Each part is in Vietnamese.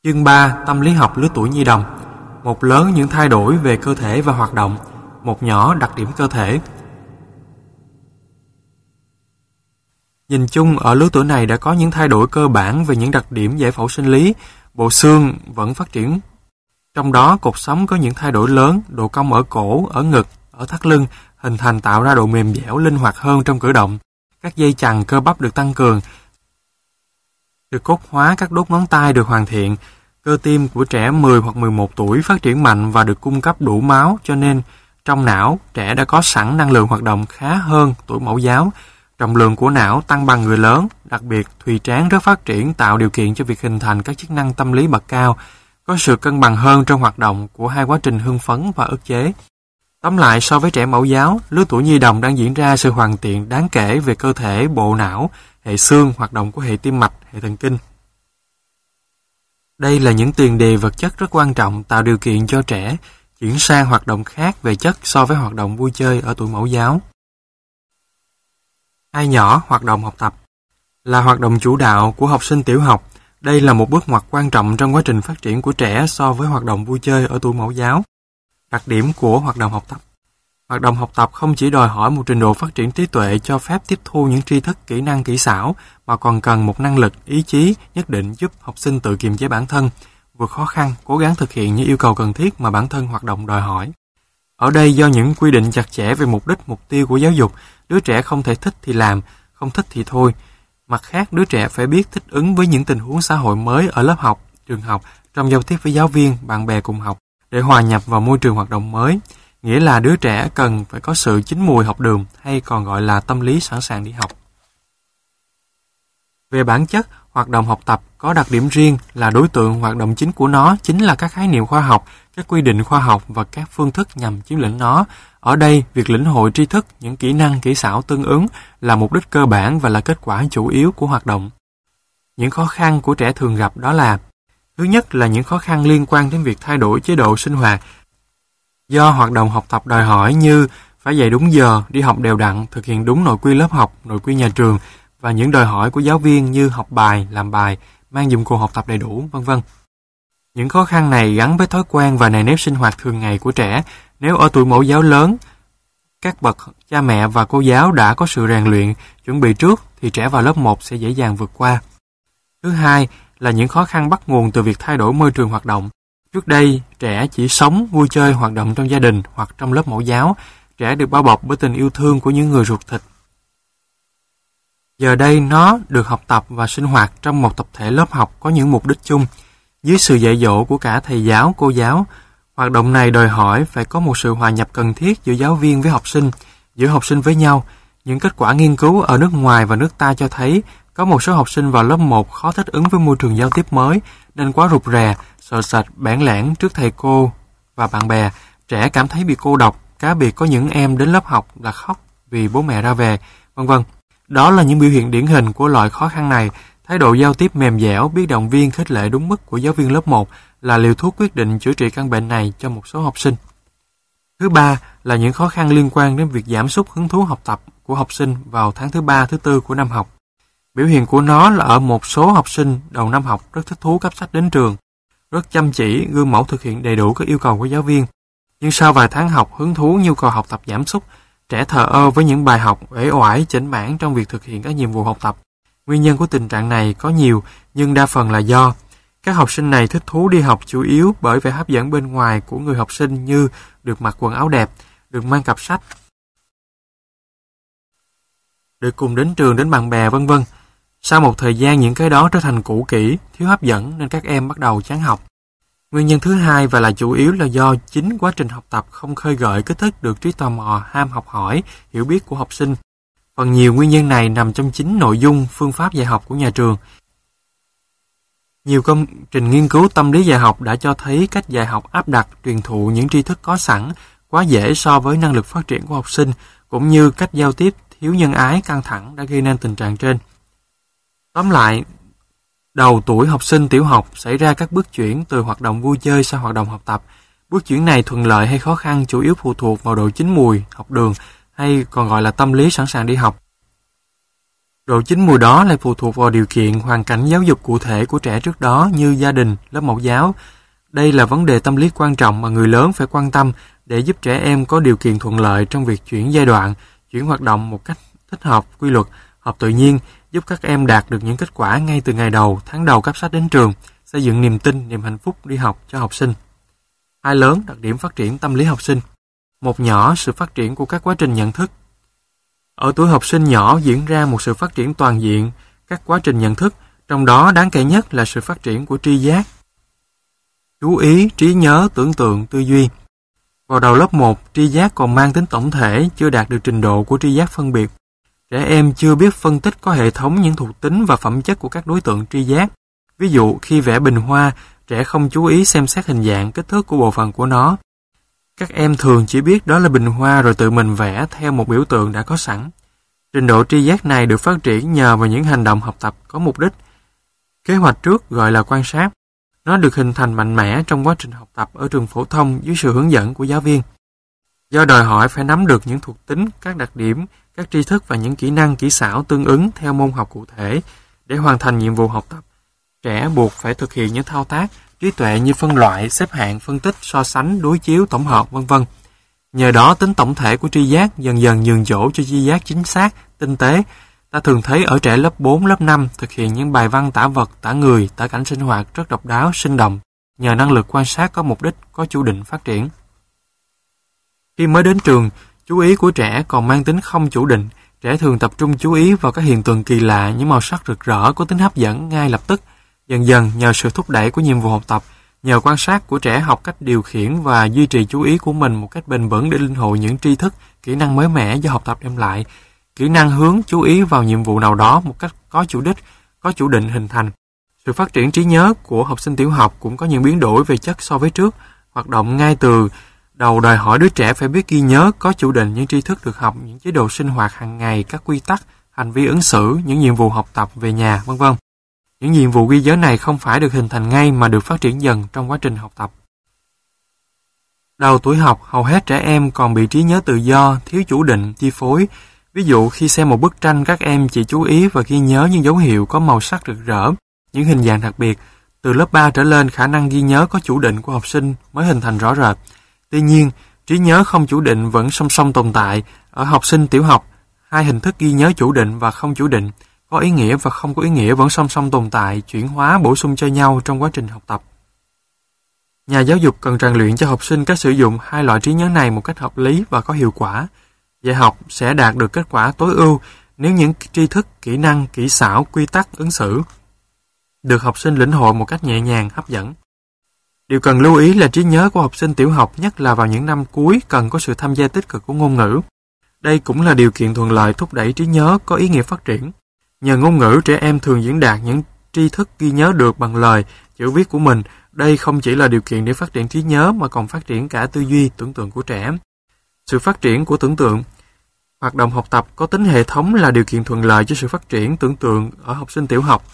Chương 3. Tâm lý học lứa tuổi nhi đồng. Một lớn những thay đổi về cơ thể và hoạt động, một nhỏ đặc điểm cơ thể. Nhìn chung ở lứa tuổi này đã có những thay đổi cơ bản về những đặc điểm giải phẫu sinh lý, bộ xương vẫn phát triển. Trong đó cột sống có những thay đổi lớn, độ cong ở cổ, ở ngực, ở thắt lưng, hình thành tạo ra độ mềm dẻo linh hoạt hơn trong cử động. Các dây chằng cơ bắp được tăng cường, được cốt hóa, các đốt ngón tay được hoàn thiện. Cơ tim của trẻ 10 hoặc 11 tuổi phát triển mạnh và được cung cấp đủ máu, cho nên trong não trẻ đã có sẵn năng lượng hoạt động khá hơn tuổi mẫu giáo. Trọng lượng của não tăng bằng người lớn, đặc biệt thùy trán rất phát triển tạo điều kiện cho việc hình thành các chức năng tâm lý bậc cao, có sự cân bằng hơn trong hoạt động của hai quá trình hưng phấn và ức chế. Tóm lại, so với trẻ mẫu giáo, lứa tuổi nhi đồng đang diễn ra sự hoàn thiện đáng kể về cơ thể, bộ não, hệ xương, hoạt động của hệ tim mạch, hệ thần kinh. Đây là những tiền đề vật chất rất quan trọng tạo điều kiện cho trẻ chuyển sang hoạt động khác về chất so với hoạt động vui chơi ở tuổi mẫu giáo. Hai nhỏ hoạt động học tập là hoạt động chủ đạo của học sinh tiểu học. Đây là một bước ngoặt quan trọng trong quá trình phát triển của trẻ so với hoạt động vui chơi ở tuổi mẫu giáo. Đặc điểm của hoạt động học tập. Hoạt động học tập không chỉ đòi hỏi một trình độ phát triển trí tuệ cho phép tiếp thu những tri thức, kỹ năng, kỹ xảo, mà còn cần một năng lực, ý chí nhất định giúp học sinh tự kiềm chế bản thân, vượt khó khăn, cố gắng thực hiện những yêu cầu cần thiết mà bản thân hoạt động đòi hỏi. Ở đây do những quy định chặt chẽ về mục đích, mục tiêu của giáo dục, đứa trẻ không thể thích thì làm, không thích thì thôi. Mặt khác, đứa trẻ phải biết thích ứng với những tình huống xã hội mới ở lớp học, trường học, trong giao tiếp với giáo viên, bạn bè cùng học, để hòa nhập vào môi trường hoạt động mới. Nghĩa là đứa trẻ cần phải có sự chín mùi học đường, hay còn gọi là tâm lý sẵn sàng đi học. Về bản chất, hoạt động học tập có đặc điểm riêng là đối tượng hoạt động chính của nó chính là các khái niệm khoa học, các quy định khoa học và các phương thức nhằm chiếm lĩnh nó. Ở đây, việc lĩnh hội tri thức, những kỹ năng, kỹ xảo tương ứng là mục đích cơ bản và là kết quả chủ yếu của hoạt động. Những khó khăn của trẻ thường gặp đó là: thứ nhất là những khó khăn liên quan đến việc thay đổi chế độ sinh hoạt, do hoạt động học tập đòi hỏi như phải dậy đúng giờ, đi học đều đặn, thực hiện đúng nội quy lớp học, nội quy nhà trường và những đòi hỏi của giáo viên như học bài, làm bài, mang dụng cụ học tập đầy đủ, vân vân. Những khó khăn này gắn với thói quen và nề nếp sinh hoạt thường ngày của trẻ. Nếu ở tuổi mẫu giáo lớn, các bậc cha mẹ và cô giáo đã có sự rèn luyện, chuẩn bị trước thì trẻ vào lớp 1 sẽ dễ dàng vượt qua. Thứ hai là những khó khăn bắt nguồn từ việc thay đổi môi trường hoạt động. Trước đây, trẻ chỉ sống, vui chơi, hoạt động trong gia đình hoặc trong lớp mẫu giáo. Trẻ được bao bọc bởi tình yêu thương của những người ruột thịt. Giờ đây, nó được học tập và sinh hoạt trong một tập thể lớp học có những mục đích chung. Dưới sự dạy dỗ của cả thầy giáo, cô giáo, hoạt động này đòi hỏi phải có một sự hòa nhập cần thiết giữa giáo viên với học sinh, giữa học sinh với nhau. Những kết quả nghiên cứu ở nước ngoài và nước ta cho thấy có một số học sinh vào lớp 1 khó thích ứng với môi trường giao tiếp mới, nên quá rụt rè, sợ sệt, bẽn lẽn trước thầy cô và bạn bè. Trẻ cảm thấy bị cô độc, cá biệt có những em đến lớp học là khóc vì bố mẹ ra về, vân vân. Đó là những biểu hiện điển hình của loại khó khăn này. Thái độ giao tiếp mềm dẻo, biết động viên, khích lệ đúng mức của giáo viên lớp 1 là liều thuốc quyết định chữa trị căn bệnh này cho một số học sinh. Thứ ba là những khó khăn liên quan đến việc giảm sút hứng thú học tập của học sinh vào tháng thứ 3, thứ 4 của năm học. Biểu hiện của nó là ở một số học sinh đầu năm học rất thích thú cấp sách đến trường, rất chăm chỉ, gương mẫu thực hiện đầy đủ các yêu cầu của giáo viên. Nhưng sau vài tháng học, hứng thú, nhu cầu học tập giảm sút, trẻ thờ ơ với những bài học, uể oải, chểnh mảng trong việc thực hiện các nhiệm vụ học tập. Nguyên nhân của tình trạng này có nhiều, nhưng đa phần là do các học sinh này thích thú đi học chủ yếu bởi vẻ hấp dẫn bên ngoài của người học sinh như được mặc quần áo đẹp, được mang cặp sách, được cùng đến trường, đến bạn bè, vân vân. Sau một thời gian những cái đó trở thành cũ kỹ, thiếu hấp dẫn nên các em bắt đầu chán học. Nguyên nhân thứ hai và là chủ yếu là do chính quá trình học tập không khơi gợi kích thích được trí tò mò, ham học hỏi, hiểu biết của học sinh. Phần nhiều nguyên nhân này nằm trong chính nội dung, phương pháp dạy học của nhà trường. Nhiều công trình nghiên cứu tâm lý dạy học đã cho thấy cách dạy học áp đặt, truyền thụ những tri thức có sẵn quá dễ so với năng lực phát triển của học sinh, cũng như cách giao tiếp thiếu nhân ái, căng thẳng đã gây nên tình trạng trên. Tóm lại, đầu tuổi học sinh tiểu học xảy ra các bước chuyển từ hoạt động vui chơi sang hoạt động học tập. Bước chuyển này thuận lợi hay khó khăn chủ yếu phụ thuộc vào độ chín mùi học đường, hay còn gọi là tâm lý sẵn sàng đi học. Độ chín mùi đó lại phụ thuộc vào điều kiện, hoàn cảnh giáo dục cụ thể của trẻ trước đó như gia đình, lớp mẫu giáo. Đây là vấn đề tâm lý quan trọng mà người lớn phải quan tâm để giúp trẻ em có điều kiện thuận lợi trong việc chuyển giai đoạn, chuyển hoạt động một cách thích hợp, quy luật, hợp tự nhiên, giúp các em đạt được những kết quả ngay từ ngày đầu, tháng đầu cấp sách đến trường, xây dựng niềm tin, niềm hạnh phúc đi học cho học sinh. Hai lớn, đặc điểm phát triển tâm lý học sinh. Một nhỏ, sự phát triển của các quá trình nhận thức. Ở tuổi học sinh nhỏ diễn ra một sự phát triển toàn diện các quá trình nhận thức, trong đó đáng kể nhất là sự phát triển của tri giác, chú ý, trí nhớ, tưởng tượng, tư duy. Vào đầu lớp 1, tri giác còn mang tính tổng thể, chưa đạt được trình độ của tri giác phân biệt. Trẻ em chưa biết phân tích có hệ thống những thuộc tính và phẩm chất của các đối tượng tri giác. Ví dụ, khi vẽ bình hoa, trẻ không chú ý xem xét hình dạng, kích thước của bộ phận của nó. Các em thường chỉ biết đó là bình hoa rồi tự mình vẽ theo một biểu tượng đã có sẵn. Trình độ tri giác này được phát triển nhờ vào những hành động học tập có mục đích. Kế hoạch trước gọi là quan sát. Nó được hình thành mạnh mẽ trong quá trình học tập ở trường phổ thông dưới sự hướng dẫn của giáo viên. Do đòi hỏi phải nắm được những thuộc tính, các đặc điểm, các tri thức và những kỹ năng, kỹ xảo tương ứng theo môn học cụ thể để hoàn thành nhiệm vụ học tập. Trẻ buộc phải thực hiện những thao tác trí tuệ như phân loại, xếp hạng, phân tích, so sánh, đối chiếu, tổng hợp, v.v. Nhờ đó, tính tổng thể của tri giác dần dần nhường chỗ cho tri giác chính xác, tinh tế. Ta thường thấy ở trẻ lớp 4, lớp 5 thực hiện những bài văn tả vật, tả người, tả cảnh sinh hoạt rất độc đáo, sinh động, nhờ năng lực quan sát có mục đích, có chủ định phát triển. Khi mới đến trường, chú ý của trẻ còn mang tính không chủ định. Trẻ thường tập trung chú ý vào các hiện tượng kỳ lạ, những màu sắc rực rỡ có tính hấp dẫn ngay lập tức. Dần dần, nhờ sự thúc đẩy của nhiệm vụ học tập, nhờ quan sát của trẻ học cách điều khiển và duy trì chú ý của mình một cách bền vững để linh hội những tri thức, kỹ năng mới mẻ do học tập đem lại. Kỹ năng hướng chú ý vào nhiệm vụ nào đó một cách có chủ đích, có chủ định hình thành. Sự phát triển trí nhớ của học sinh tiểu học cũng có những biến đổi về chất so với trước. Hoạt động ngay từ đầu đòi hỏi đứa trẻ phải biết ghi nhớ, có chủ định những tri thức được học, những chế độ sinh hoạt hàng ngày, các quy tắc, hành vi ứng xử, những nhiệm vụ học tập về nhà, v.v. Những nhiệm vụ ghi nhớ này không phải được hình thành ngay mà được phát triển dần trong quá trình học tập. Đầu tuổi học, hầu hết trẻ em còn bị trí nhớ tự do, thiếu chủ định, chi phối. Ví dụ, khi xem một bức tranh, các em chỉ chú ý và ghi nhớ những dấu hiệu có màu sắc rực rỡ, những hình dạng đặc biệt. Từ lớp 3 trở lên, khả năng ghi nhớ có chủ định của học sinh mới hình thành rõ rệt. Tuy nhiên, trí nhớ không chủ định vẫn song song tồn tại. Ở học sinh tiểu học, hai hình thức ghi nhớ chủ định và không chủ định, có ý nghĩa và không có ý nghĩa vẫn song song tồn tại, chuyển hóa, bổ sung cho nhau trong quá trình học tập. Nhà giáo dục cần rèn luyện cho học sinh cách sử dụng hai loại trí nhớ này một cách hợp lý và có hiệu quả. Dạy học sẽ đạt được kết quả tối ưu nếu những tri thức, kỹ năng, kỹ xảo, quy tắc, ứng xử được học sinh lĩnh hội một cách nhẹ nhàng, hấp dẫn. Điều cần lưu ý là trí nhớ của học sinh tiểu học, nhất là vào những năm cuối, cần có sự tham gia tích cực của ngôn ngữ. Đây cũng là điều kiện thuận lợi thúc đẩy trí nhớ có ý nghĩa phát triển. Nhờ ngôn ngữ, trẻ em thường diễn đạt những tri thức ghi nhớ được bằng lời, chữ viết của mình. Đây không chỉ là điều kiện để phát triển trí nhớ mà còn phát triển cả tư duy, tưởng tượng của trẻ. Sự phát triển của tưởng tượng. Hoạt động học tập có tính hệ thống là điều kiện thuận lợi cho sự phát triển tưởng tượng ở học sinh tiểu học.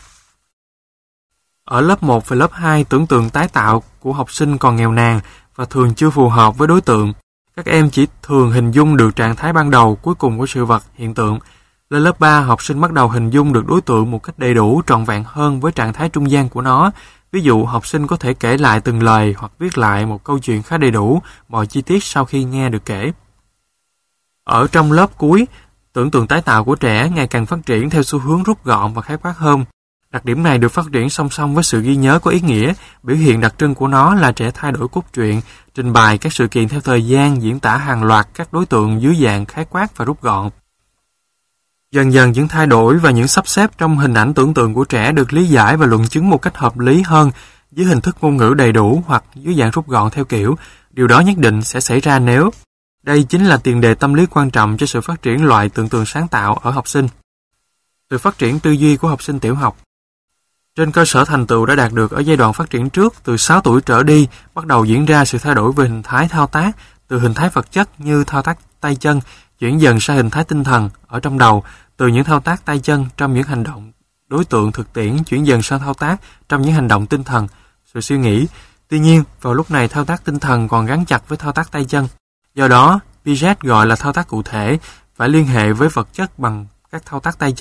Ở lớp 1 và lớp 2, tưởng tượng tái tạo của học sinh còn nghèo nàn và thường chưa phù hợp với đối tượng. Các em chỉ thường hình dung được trạng thái ban đầu, cuối cùng của sự vật, hiện tượng. Lên lớp 3, học sinh bắt đầu hình dung được đối tượng một cách đầy đủ, trọn vẹn hơn với trạng thái trung gian của nó. Ví dụ, học sinh có thể kể lại từng lời hoặc viết lại một câu chuyện khá đầy đủ, mọi chi tiết sau khi nghe được kể. Ở trong lớp cuối, tưởng tượng tái tạo của trẻ ngày càng phát triển theo xu hướng rút gọn và khái quát hơn. Đặc điểm này được phát triển song song với sự ghi nhớ có ý nghĩa. Biểu hiện đặc trưng của nó là trẻ thay đổi cốt truyện, trình bày các sự kiện theo thời gian, diễn tả hàng loạt các đối tượng dưới dạng khái quát và rút gọn. Dần dần những thay đổi và những sắp xếp trong hình ảnh tưởng tượng của trẻ được lý giải và luận chứng một cách hợp lý hơn dưới hình thức ngôn ngữ đầy đủ hoặc dưới dạng rút gọn theo kiểu. Điều đó nhất định sẽ xảy ra nếu. Đây chính là tiền đề tâm lý quan trọng cho sự phát triển loại tưởng tượng sáng tạo ở học sinh. Sự phát triển tư duy của học sinh tiểu học. Trên cơ sở thành tựu đã đạt được ở giai đoạn phát triển trước, từ 6 tuổi trở đi, bắt đầu diễn ra sự thay đổi về hình thái thao tác, từ hình thái vật chất như thao tác tay chân, chuyển dần sang hình thái tinh thần ở trong đầu, từ những thao tác tay chân trong những hành động đối tượng thực tiễn chuyển dần sang thao tác trong những hành động tinh thần, sự suy nghĩ. Tuy nhiên, vào lúc này thao tác tinh thần còn gắn chặt với thao tác tay chân. Do đó, Piaget gọi là thao tác cụ thể, phải liên hệ với vật chất bằng các thao tác tay chân,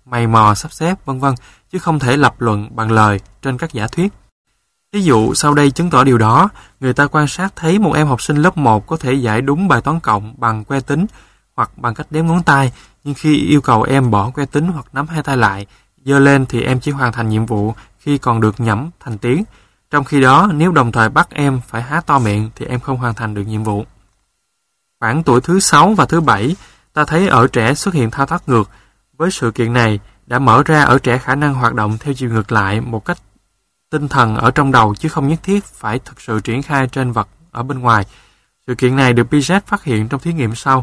mày mò, sắp xếp, vân vân, chứ không thể lập luận bằng lời trên các giả thuyết. Ví dụ sau đây chứng tỏ điều đó, người ta quan sát thấy một em học sinh lớp 1 có thể giải đúng bài toán cộng bằng que tính hoặc bằng cách đếm ngón tay, nhưng khi yêu cầu em bỏ que tính hoặc nắm hai tay lại, giơ lên thì em chỉ hoàn thành nhiệm vụ khi còn được nhẩm thành tiếng. Trong khi đó, nếu đồng thời bắt em phải há to miệng thì em không hoàn thành được nhiệm vụ. Khoảng tuổi thứ 6 và thứ 7, ta thấy ở trẻ xuất hiện thao tác ngược. Với sự kiện này, đã mở ra ở trẻ khả năng hoạt động theo chiều ngược lại một cách tinh thần ở trong đầu chứ không nhất thiết phải thực sự triển khai trên vật ở bên ngoài. Sự kiện này được Piaget phát hiện trong thí nghiệm sau.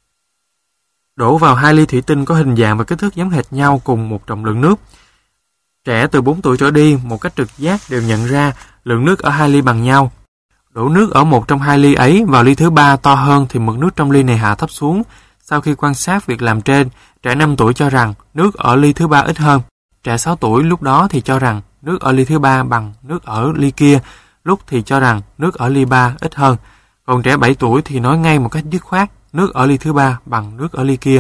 Đổ vào 2 ly thủy tinh có hình dạng và kích thước giống hệt nhau cùng một trọng lượng nước. Trẻ từ 4 tuổi trở đi một cách trực giác đều nhận ra lượng nước ở 2 ly bằng nhau. Đổ nước ở một trong 2 ly ấy vào ly thứ 3 to hơn thì mực nước trong ly này hạ thấp xuống. Sau khi quan sát việc làm trên, trẻ 5 tuổi cho rằng nước ở ly thứ 3 ít hơn. Trẻ 6 tuổi lúc đó thì cho rằng nước ở ly thứ 3 bằng nước ở ly kia, lúc thì cho rằng nước ở ly 3 ít hơn. Còn trẻ 7 tuổi thì nói ngay một cách dứt khoát, nước ở ly thứ 3 bằng nước ở ly kia.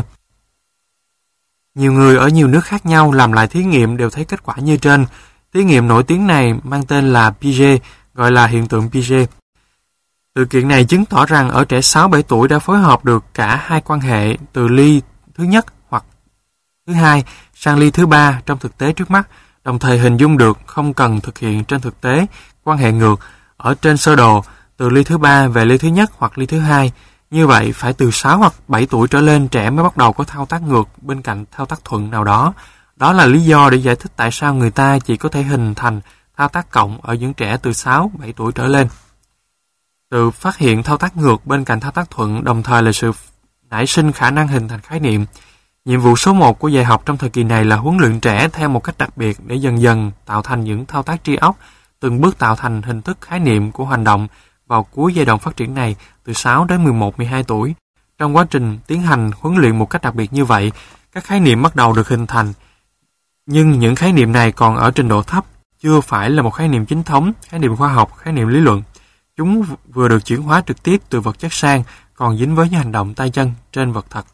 Nhiều người ở nhiều nước khác nhau làm lại thí nghiệm đều thấy kết quả như trên. Thí nghiệm nổi tiếng này mang tên là Piaget, gọi là hiện tượng Piaget. Sự kiện này chứng tỏ rằng ở trẻ 6-7 tuổi đã phối hợp được cả hai quan hệ từ ly thứ nhất hoặc thứ hai sang ly thứ 3 trong thực tế trước mắt, đồng thời hình dung được không cần thực hiện trên thực tế quan hệ ngược ở trên sơ đồ từ ly thứ 3 về ly thứ nhất hoặc ly thứ 2. Như vậy, phải từ 6 hoặc 7 tuổi trở lên trẻ mới bắt đầu có thao tác ngược bên cạnh thao tác thuận nào đó. Đó là lý do để giải thích tại sao người ta chỉ có thể hình thành thao tác cộng ở những trẻ từ 6-7 tuổi trở lên. Sự phát hiện thao tác ngược bên cạnh thao tác thuận đồng thời là sự nảy sinh khả năng hình thành khái niệm. Nhiệm vụ số 1 của dạy học trong thời kỳ này là huấn luyện trẻ theo một cách đặc biệt để dần dần tạo thành những thao tác tri óc, từng bước tạo thành hình thức khái niệm của hành động vào cuối giai đoạn phát triển này từ 6 đến 11-12 tuổi. Trong quá trình tiến hành huấn luyện một cách đặc biệt như vậy, các khái niệm bắt đầu được hình thành. Nhưng những khái niệm này còn ở trình độ thấp, chưa phải là một khái niệm chính thống, khái niệm khoa học, khái niệm lý luận. Chúng vừa được chuyển hóa trực tiếp từ vật chất sang, còn dính với những hành động tay chân trên vật thật.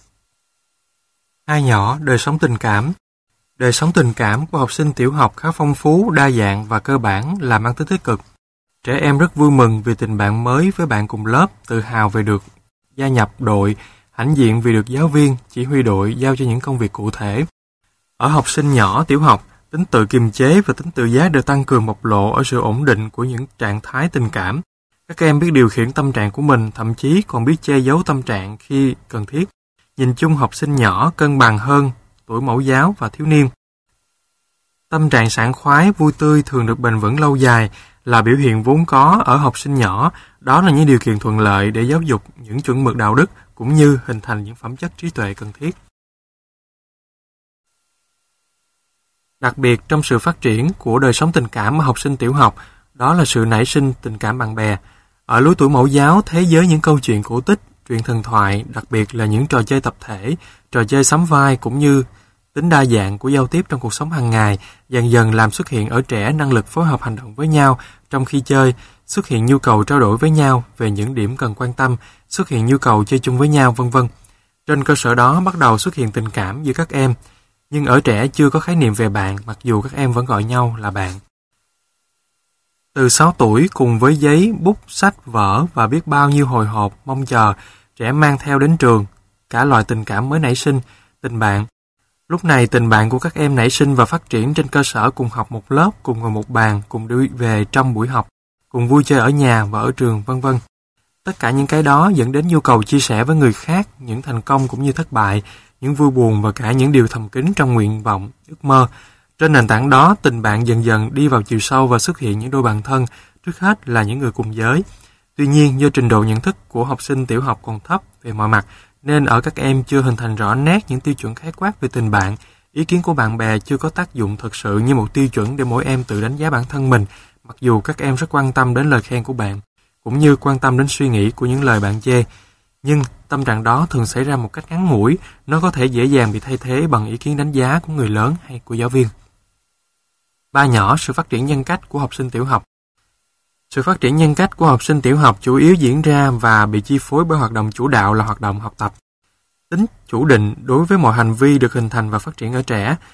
Hai nhỏ, đời sống tình cảm. Đời sống tình cảm của học sinh tiểu học khá phong phú, đa dạng và cơ bản là mang tính tích cực. Trẻ em rất vui mừng vì tình bạn mới với bạn cùng lớp, tự hào về được gia nhập đội, hãnh diện vì được giáo viên, chỉ huy đội giao cho những công việc cụ thể. Ở học sinh nhỏ tiểu học, tính tự kiềm chế và tính tự giác được tăng cường bộc lộ ở sự ổn định của những trạng thái tình cảm. Các em biết điều khiển tâm trạng của mình, thậm chí còn biết che giấu tâm trạng khi cần thiết. Nhìn chung học sinh nhỏ cân bằng hơn tuổi mẫu giáo và thiếu niên. Tâm trạng sảng khoái, vui tươi thường được bền vững lâu dài là biểu hiện vốn có ở học sinh nhỏ. Đó là những điều kiện thuận lợi để giáo dục những chuẩn mực đạo đức cũng như hình thành những phẩm chất trí tuệ cần thiết. Đặc biệt trong sự phát triển của đời sống tình cảm ở học sinh tiểu học, đó là sự nảy sinh tình cảm bạn bè. Ở lứa tuổi mẫu giáo, thế giới những câu chuyện cổ tích, truyện thần thoại, đặc biệt là những trò chơi tập thể, trò chơi sắm vai cũng như tính đa dạng của giao tiếp trong cuộc sống hàng ngày dần dần làm xuất hiện ở trẻ năng lực phối hợp hành động với nhau trong khi chơi, xuất hiện nhu cầu trao đổi với nhau về những điểm cần quan tâm, xuất hiện nhu cầu chơi chung với nhau, vân vân. Trên cơ sở đó bắt đầu xuất hiện tình cảm giữa các em, nhưng ở trẻ chưa có khái niệm về bạn mặc dù các em vẫn gọi nhau là bạn. Từ 6 tuổi cùng với giấy, bút, sách, vở và biết bao nhiêu hồi hộp, mong chờ, trẻ mang theo đến trường cả loại tình cảm mới nảy sinh, tình bạn. Lúc này tình bạn của các em nảy sinh và phát triển trên cơ sở cùng học một lớp, cùng ngồi một bàn, cùng đi về trong buổi học, cùng vui chơi ở nhà và ở trường, vân vân. Tất cả những cái đó dẫn đến nhu cầu chia sẻ với người khác những thành công cũng như thất bại, những vui buồn và cả những điều thầm kín trong nguyện vọng, ước mơ. Trên nền tảng đó, tình bạn dần dần đi vào chiều sâu và xuất hiện những đôi bạn thân, trước hết là những người cùng giới. Tuy nhiên, do trình độ nhận thức của học sinh tiểu học còn thấp về mọi mặt, nên ở các em chưa hình thành rõ nét những tiêu chuẩn khái quát về tình bạn. Ý kiến của bạn bè chưa có tác dụng thực sự như một tiêu chuẩn để mỗi em tự đánh giá bản thân mình, mặc dù các em rất quan tâm đến lời khen của bạn, cũng như quan tâm đến suy nghĩ của những lời bạn chê. Nhưng tâm trạng đó thường xảy ra một cách ngắn ngủi, nó có thể dễ dàng bị thay thế bằng ý kiến đánh giá của người lớn hay của giáo viên. Ba nhỏ, sự phát triển nhân cách của học sinh tiểu học. Sự phát triển nhân cách của học sinh tiểu học chủ yếu diễn ra và bị chi phối bởi hoạt động chủ đạo là hoạt động học tập. Tính chủ định đối với mọi hành vi được hình thành và phát triển ở trẻ.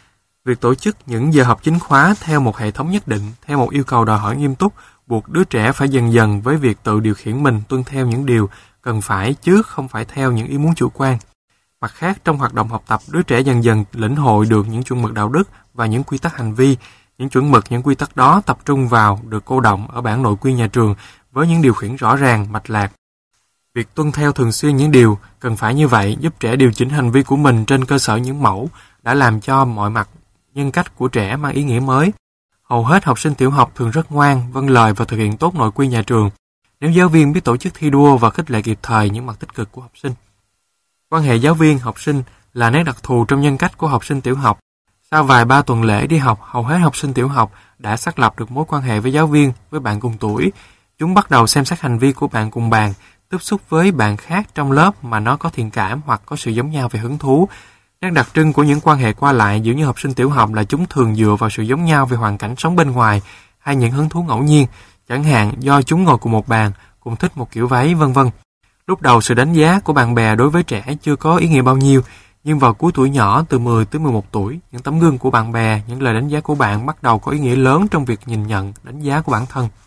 Việc tổ chức những giờ học chính khóa theo một hệ thống nhất định, theo một yêu cầu đòi hỏi nghiêm túc, buộc đứa trẻ phải dần dần với việc tự điều khiển mình tuân theo những điều cần phải chứ không phải theo những ý muốn chủ quan. Mặt khác, trong hoạt động học tập, đứa trẻ dần dần lĩnh hội được những chuẩn mực đạo đức và những quy tắc hành vi. Những chuẩn mực, những quy tắc đó tập trung vào, được cô đọng ở bản nội quy nhà trường với những điều khiển rõ ràng, mạch lạc. Việc tuân theo thường xuyên những điều cần phải như vậy giúp trẻ điều chỉnh hành vi của mình trên cơ sở những mẫu đã làm cho mọi mặt nhân cách của trẻ mang ý nghĩa mới. Hầu hết học sinh tiểu học thường rất ngoan, vâng lời và thực hiện tốt nội quy nhà trường. Nếu giáo viên biết tổ chức thi đua và khích lệ kịp thời những mặt tích cực của học sinh. Quan hệ giáo viên học sinh là nét đặc thù trong nhân cách của học sinh tiểu học. Sau vài ba tuần lễ đi học, hầu hết học sinh tiểu học đã xác lập được mối quan hệ với giáo viên, với bạn cùng tuổi. Chúng bắt đầu xem xét hành vi của bạn cùng bàn, tiếp xúc với bạn khác trong lớp mà nó có thiện cảm hoặc có sự giống nhau về hứng thú. Nét đặc trưng của những quan hệ qua lại giữa những học sinh tiểu học là chúng thường dựa vào sự giống nhau về hoàn cảnh sống bên ngoài hay những hứng thú ngẫu nhiên, chẳng hạn do chúng ngồi cùng một bàn, cùng thích một kiểu váy, vân vân. Lúc đầu sự đánh giá của bạn bè đối với trẻ chưa có ý nghĩa bao nhiêu, nhưng vào cuối tuổi nhỏ từ 10 tới 11 tuổi, những tấm gương của bạn bè, những lời đánh giá của bạn bắt đầu có ý nghĩa lớn trong việc nhìn nhận, đánh giá của bản thân.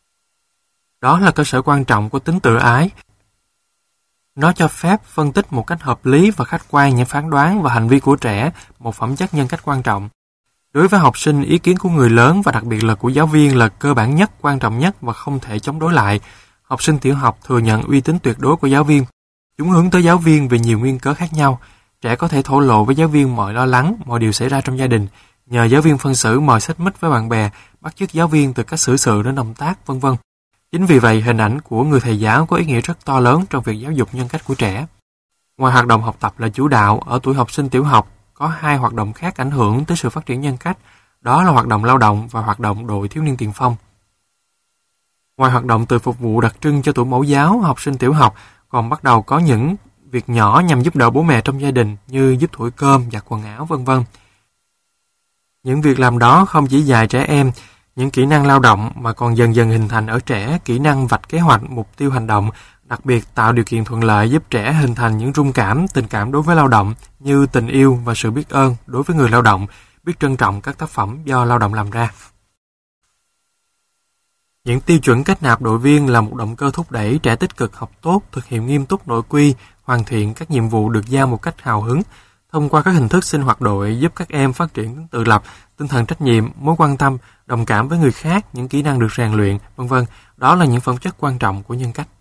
Đó là cơ sở quan trọng của tính tự ái. Nó cho phép phân tích một cách hợp lý và khách quan những phán đoán và hành vi của trẻ, một phẩm chất nhân cách quan trọng. Đối với học sinh, ý kiến của người lớn và đặc biệt là của giáo viên là cơ bản nhất, quan trọng nhất và không thể chống đối lại. Học sinh tiểu học thừa nhận uy tín tuyệt đối của giáo viên. Chúng hướng tới giáo viên vì nhiều nguyên cớ khác nhau. Trẻ có thể thổ lộ với giáo viên mọi lo lắng, mọi điều xảy ra trong gia đình, nhờ giáo viên phân xử mọi xích mích với bạn bè, bắt chước giáo viên từ cách xử sự đến động tác, vân vân. Chính vì vậy, hình ảnh của người thầy giáo có ý nghĩa rất to lớn trong việc giáo dục nhân cách của trẻ. Ngoài hoạt động học tập là chủ đạo, ở tuổi học sinh tiểu học có hai hoạt động khác ảnh hưởng tới sự phát triển nhân cách, đó là hoạt động lao động và hoạt động đội thiếu niên tiền phong. Ngoài hoạt động từ phục vụ đặc trưng cho tuổi mẫu giáo, học sinh tiểu học còn bắt đầu có những việc nhỏ nhằm giúp đỡ bố mẹ trong gia đình như giúp thổi cơm, giặt quần áo, vân vân. Những việc làm đó không chỉ dạy trẻ em những kỹ năng lao động mà còn dần dần hình thành ở trẻ kỹ năng vạch kế hoạch, mục tiêu hành động, đặc biệt tạo điều kiện thuận lợi giúp trẻ hình thành những rung cảm, tình cảm đối với lao động như tình yêu và sự biết ơn đối với người lao động, biết trân trọng các tác phẩm do lao động làm ra. Những tiêu chuẩn kết nạp đội viên là một động cơ thúc đẩy trẻ tích cực học tốt, thực hiện nghiêm túc nội quy, hoàn thiện các nhiệm vụ được giao một cách hào hứng. Thông qua các hình thức sinh hoạt đội giúp các em phát triển tính tự lập, tinh thần trách nhiệm, mối quan tâm, đồng cảm với người khác, những kỹ năng được rèn luyện, vân vân. Đó là những phẩm chất quan trọng của nhân cách.